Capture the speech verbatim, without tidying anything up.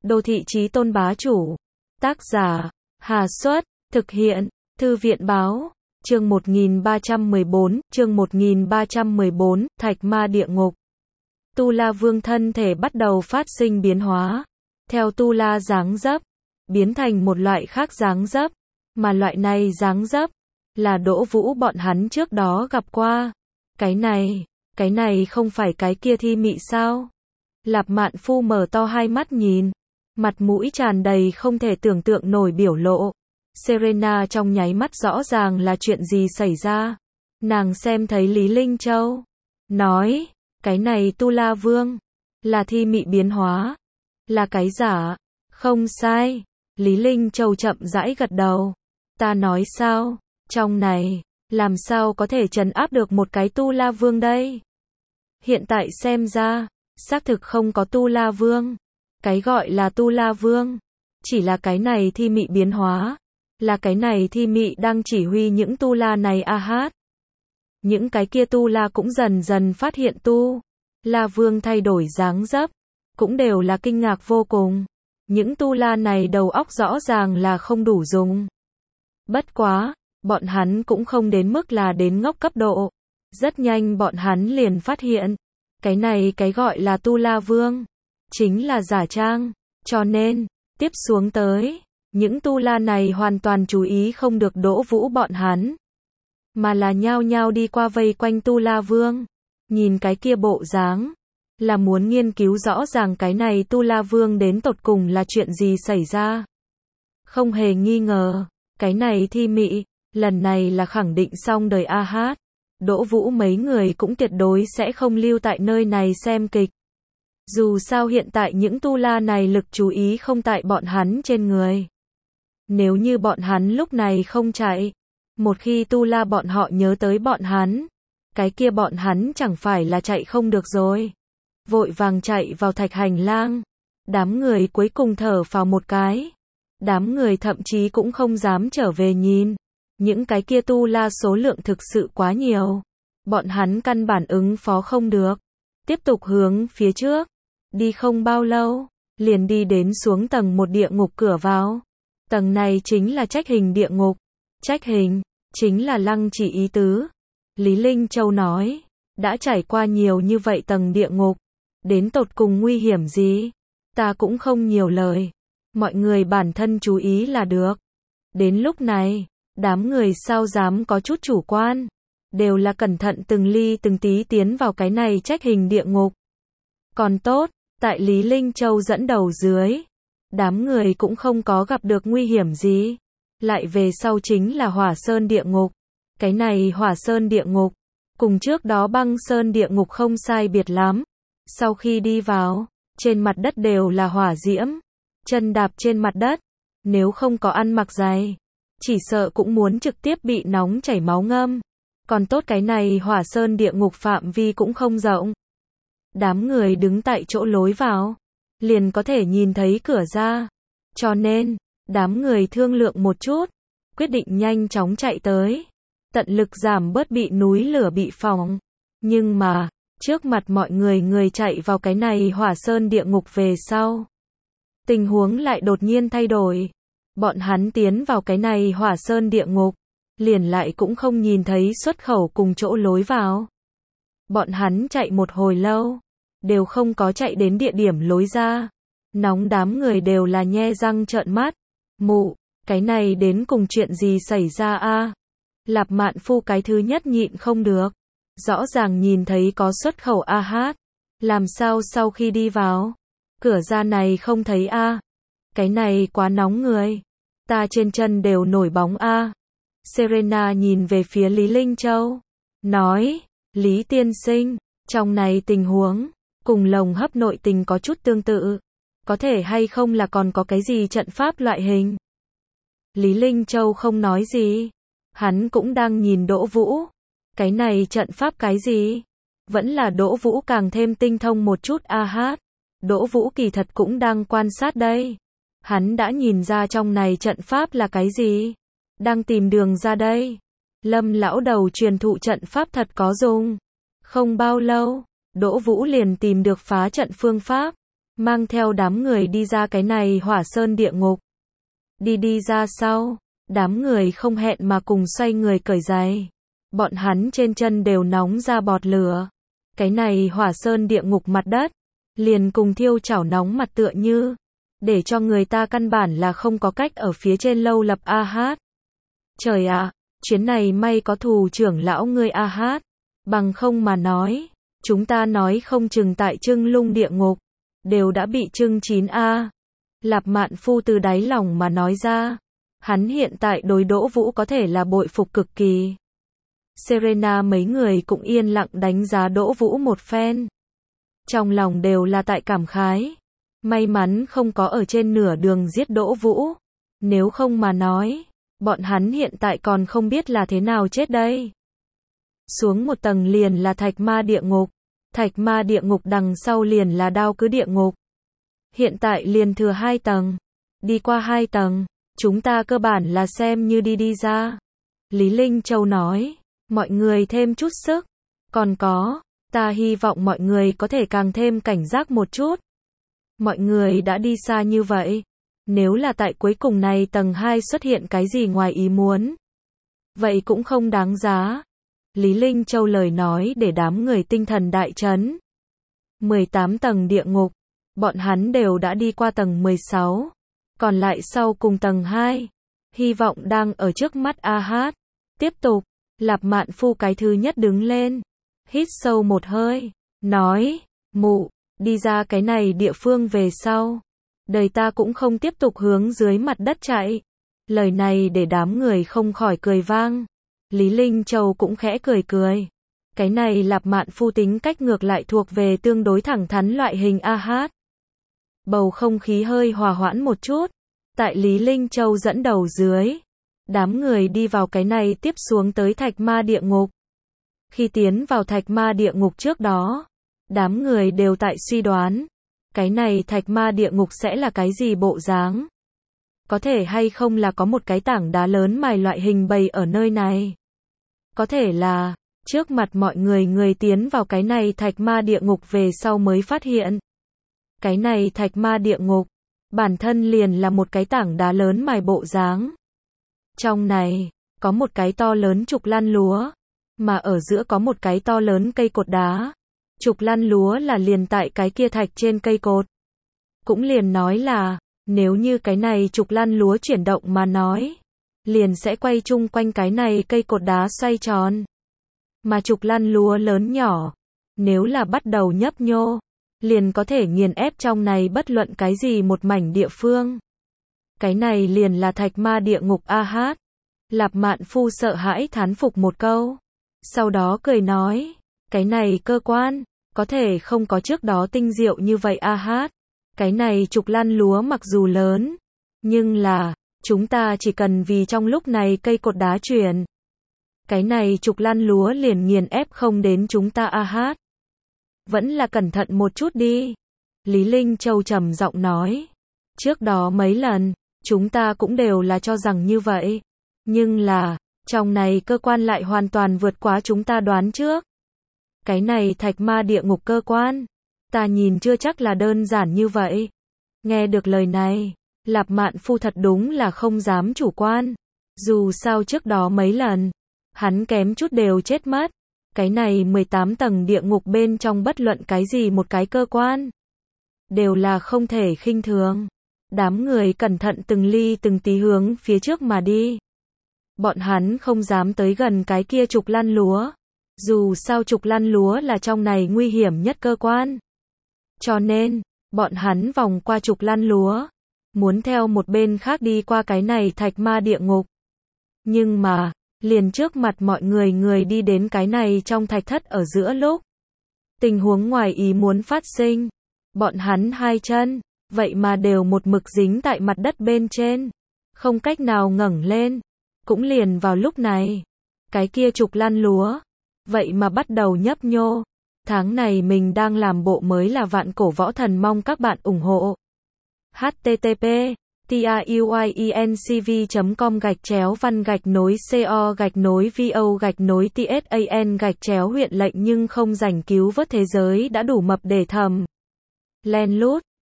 Đô thị chí tôn bá chủ. Tác giả, Hà Xuất, thực hiện, Thư viện báo, chương một nghìn ba trăm mười bốn, chương một nghìn ba trăm mười bốn, Thạch Ma Địa Ngục. Tu La Vương thân thể bắt đầu phát sinh biến hóa, theo Tu La dáng dấp, biến thành một loại khác dáng dấp, mà loại này dáng dấp, là Đỗ Vũ bọn hắn trước đó gặp qua. Cái này, cái này không phải cái kia thi mị sao? Lạp Mạn Phu mở to hai mắt nhìn, mặt mũi tràn đầy không thể tưởng tượng nổi biểu lộ. Serena trong nháy mắt rõ ràng là chuyện gì xảy ra. Nàng xem thấy Lý Linh Châu, nói, cái này Tu La Vương, là thi mị biến hóa, là cái giả, không sai. Lý Linh Châu chậm rãi gật đầu. Ta nói sao, trong này, làm sao có thể trấn áp được một cái Tu La Vương đây? Hiện tại xem ra, xác thực không có Tu La Vương. Cái gọi là Tu La Vương, chỉ là cái này thi mị biến hóa, là cái này thi mị đang chỉ huy những Tu La này a hát. Những cái kia Tu La cũng dần dần phát hiện Tu La Vương thay đổi dáng dấp, cũng đều là kinh ngạc vô cùng. Những Tu La này đầu óc rõ ràng là không đủ dùng. Bất quá, bọn hắn cũng không đến mức là đến ngốc cấp độ. Rất nhanh bọn hắn liền phát hiện, cái này cái gọi là Tu La Vương, chính là giả trang. Cho nên, tiếp xuống tới, những Tu La này hoàn toàn chú ý không được Đỗ Vũ bọn hắn, mà là nhao nhao đi qua vây quanh Tu La Vương. Nhìn cái kia bộ dáng, là muốn nghiên cứu rõ ràng cái này Tu La Vương đến tột cùng là chuyện gì xảy ra. Không hề nghi ngờ, cái này thi mị, lần này là khẳng định xong đời a hát. Đỗ Vũ mấy người cũng tuyệt đối sẽ không lưu tại nơi này xem kịch. Dù sao hiện tại những Tu La này lực chú ý không tại bọn hắn trên người. Nếu như bọn hắn lúc này không chạy, một khi Tu La bọn họ nhớ tới bọn hắn, cái kia bọn hắn chẳng phải là chạy không được rồi. Vội vàng chạy vào thạch hành lang. Đám người cuối cùng thở phào một cái. Đám người thậm chí cũng không dám trở về nhìn. Những cái kia Tu La số lượng thực sự quá nhiều. Bọn hắn căn bản ứng phó không được. Tiếp tục hướng phía trước. Đi không bao lâu, liền đi đến xuống tầng một địa ngục cửa vào. Tầng này chính là trách hình địa ngục. Trách hình, chính là lăng chỉ ý tứ. Lý Linh Châu nói, đã trải qua nhiều như vậy tầng địa ngục, đến tột cùng nguy hiểm gì? Ta cũng không nhiều lời. Mọi người bản thân chú ý là được. Đến lúc này, đám người sao dám có chút chủ quan. Đều là cẩn thận từng ly từng tí tiến vào cái này trách hình địa ngục. Còn tốt, tại Lý Linh Châu dẫn đầu dưới, đám người cũng không có gặp được nguy hiểm gì. Lại về sau chính là Hỏa Sơn địa ngục. Cái này Hỏa Sơn địa ngục, cùng trước đó Băng Sơn địa ngục không sai biệt lắm. Sau khi đi vào, trên mặt đất đều là hỏa diễm. Chân đạp trên mặt đất, nếu không có ăn mặc giày, chỉ sợ cũng muốn trực tiếp bị nóng chảy máu ngâm. Còn tốt cái này Hỏa Sơn địa ngục phạm vi cũng không rộng. Đám người đứng tại chỗ lối vào, liền có thể nhìn thấy cửa ra. Cho nên, đám người thương lượng một chút, quyết định nhanh chóng chạy tới, tận lực giảm bớt bị núi lửa bị phỏng. Nhưng mà, trước mặt mọi người người chạy vào cái này Hỏa Sơn địa ngục về sau, tình huống lại đột nhiên thay đổi. Bọn hắn tiến vào cái này Hỏa Sơn địa ngục, liền lại cũng không nhìn thấy xuất khẩu cùng chỗ lối vào. Bọn hắn chạy một hồi lâu, đều không có chạy đến địa điểm lối ra. Nóng đám người đều là nhe răng trợn mắt. Mụ, cái này đến cùng chuyện gì xảy ra a? Lạp Mạn Phu cái thứ nhất nhịn không được. Rõ ràng nhìn thấy có xuất khẩu a hát. Làm sao sau khi đi vào, cửa ra này không thấy a? Cái này quá nóng người. Ta trên chân đều nổi bóng a. Serena nhìn về phía Lý Linh Châu, nói, Lý tiên sinh, trong này tình huống, cùng lồng hấp nội tình có chút tương tự. Có thể hay không là còn có cái gì trận pháp loại hình? Lý Linh Châu không nói gì. Hắn cũng đang nhìn Đỗ Vũ. Cái này trận pháp cái gì? Vẫn là Đỗ Vũ càng thêm tinh thông một chút a hát. Đỗ Vũ kỳ thật cũng đang quan sát đây. Hắn đã nhìn ra trong này trận pháp là cái gì? Đang tìm đường ra đây. Lâm lão đầu truyền thụ trận pháp thật có dùng. Không bao lâu, Đỗ Vũ liền tìm được phá trận phương pháp. mang theo đám người đi ra cái này hỏa sơn địa ngục. Đi đi ra sau, đám người không hẹn mà cùng xoay người cởi giày. Bọn hắn trên chân đều nóng ra bọt lửa. Cái này hỏa sơn địa ngục mặt đất, liền cùng thiêu chảo nóng mặt tựa như, để cho người ta căn bản là không có cách ở phía trên lâu lập a hát. Trời ạ, chuyến này may có thù trưởng lão ngươi a hát, bằng không mà nói, chúng ta nói không chừng tại Trưng Lung địa ngục, đều đã bị trưng chín a. Lạp Mạn Phu từ đáy lòng mà nói ra, hắn hiện tại đối Đỗ Vũ có thể là bội phục cực kỳ. Serena mấy người cũng yên lặng đánh giá Đỗ Vũ một phen. Trong lòng đều là tại cảm khái. May mắn không có ở trên nửa đường giết Đỗ Vũ. Nếu không mà nói, bọn hắn hiện tại còn không biết là thế nào chết đây. Xuống một tầng liền là Thạch Ma địa ngục. Thạch Ma địa ngục đằng sau liền là Đao Cứ địa ngục. Hiện tại liền thừa hai tầng. Đi qua hai tầng, chúng ta cơ bản là xem như đi đi ra. Lý Linh Châu nói, mọi người thêm chút sức. Còn có, ta hy vọng mọi người có thể càng thêm cảnh giác một chút. Mọi người đã đi xa như vậy. Nếu là tại cuối cùng này tầng hai xuất hiện cái gì ngoài ý muốn, vậy cũng không đáng giá. Lý Linh Châu lời nói để đám người tinh thần đại chấn. mười tám tầng địa ngục, bọn hắn đều đã đi qua tầng mười sáu. Còn lại sau cùng tầng hai, hy vọng đang ở trước mắt a hát. Tiếp tục, Lạp Mạn Phu cái thứ nhất đứng lên, hít sâu một hơi, nói, mụ, đi ra cái này địa phương về sau, đời ta cũng không tiếp tục hướng dưới mặt đất chạy. Lời này để đám người không khỏi cười vang. Lý Linh Châu cũng khẽ cười cười. Cái này Lạp Mạn Phu tính cách ngược lại thuộc về tương đối thẳng thắn loại hình a hát. Bầu không khí hơi hòa hoãn một chút. Tại Lý Linh Châu dẫn đầu dưới, đám người đi vào cái này tiếp xuống tới Thạch Ma địa ngục. Khi tiến vào Thạch Ma địa ngục trước đó, đám người đều tại suy đoán, cái này Thạch Ma địa ngục sẽ là cái gì bộ dáng? Có thể hay không là có một cái tảng đá lớn mài loại hình bày ở nơi này? Có thể là, trước mặt mọi người người tiến vào cái này Thạch Ma địa ngục về sau mới phát hiện. Cái này Thạch Ma địa ngục, bản thân liền là một cái tảng đá lớn mài bộ dáng. Trong này, có một cái to lớn trục lăn lúa, mà ở giữa có một cái to lớn cây cột đá. Trục lăn lúa là liền tại cái kia thạch trên cây cột. Cũng liền nói là, nếu như cái này trục lăn lúa chuyển động mà nói, liền sẽ quay chung quanh cái này cây cột đá xoay tròn. Mà trục lăn lúa lớn nhỏ, nếu là bắt đầu nhấp nhô, liền có thể nghiền ép trong này bất luận cái gì một mảnh địa phương. Cái này liền là Thạch Ma địa ngục a hát. Lạp Mạn Phu sợ hãi thán phục một câu. Sau đó cười nói, cái này cơ quan, có thể không có trước đó tinh diệu như vậy a hát. Cái này trục lăn lúa mặc dù lớn, nhưng là, chúng ta chỉ cần vì trong lúc này cây cột đá chuyển. Cái này trục lăn lúa liền nghiền ép không đến chúng ta a hát. Vẫn là cẩn thận một chút đi. Lý Linh Châu trầm giọng nói. Trước đó mấy lần, chúng ta cũng đều là cho rằng như vậy. Nhưng là, trong này cơ quan lại hoàn toàn vượt quá chúng ta đoán trước. Cái này Thạch Ma địa ngục cơ quan, ta nhìn chưa chắc là đơn giản như vậy. Nghe được lời này, Lạp Mạn Phu thật đúng là không dám chủ quan. Dù sao trước đó mấy lần, hắn kém chút đều chết mất. Cái này mười tám tầng địa ngục bên trong bất luận cái gì một cái cơ quan, đều là không thể khinh thường. Đám người cẩn thận từng ly từng tí hướng phía trước mà đi. Bọn hắn không dám tới gần cái kia trục lăn lúa. Dù sao trục lăn lúa là trong này nguy hiểm nhất cơ quan. Cho nên, bọn hắn vòng qua trục lăn lúa, muốn theo một bên khác đi qua cái này Thạch Ma địa ngục. Nhưng mà, liền trước mặt mọi người người đi đến cái này trong thạch thất ở giữa lúc. Tình huống ngoài ý muốn phát sinh. Bọn hắn hai chân, vậy mà đều một mực dính tại mặt đất bên trên. Không cách nào ngẩng lên. Cũng liền vào lúc này. Cái kia trục lăn lúa. Vậy mà bắt đầu nhấp nhô. Tháng này mình đang làm bộ mới là Vạn Cổ Võ Thần, mong các bạn ủng hộ. H T T P TIUIENCV chấm com gạch chéo văn gạch nối CO gạch nối VO gạch nối TSAN gạch chéo huyện lệnh nhưng không rảnh cứu vớt thế giới đã đủ mập để thầm. Len lút.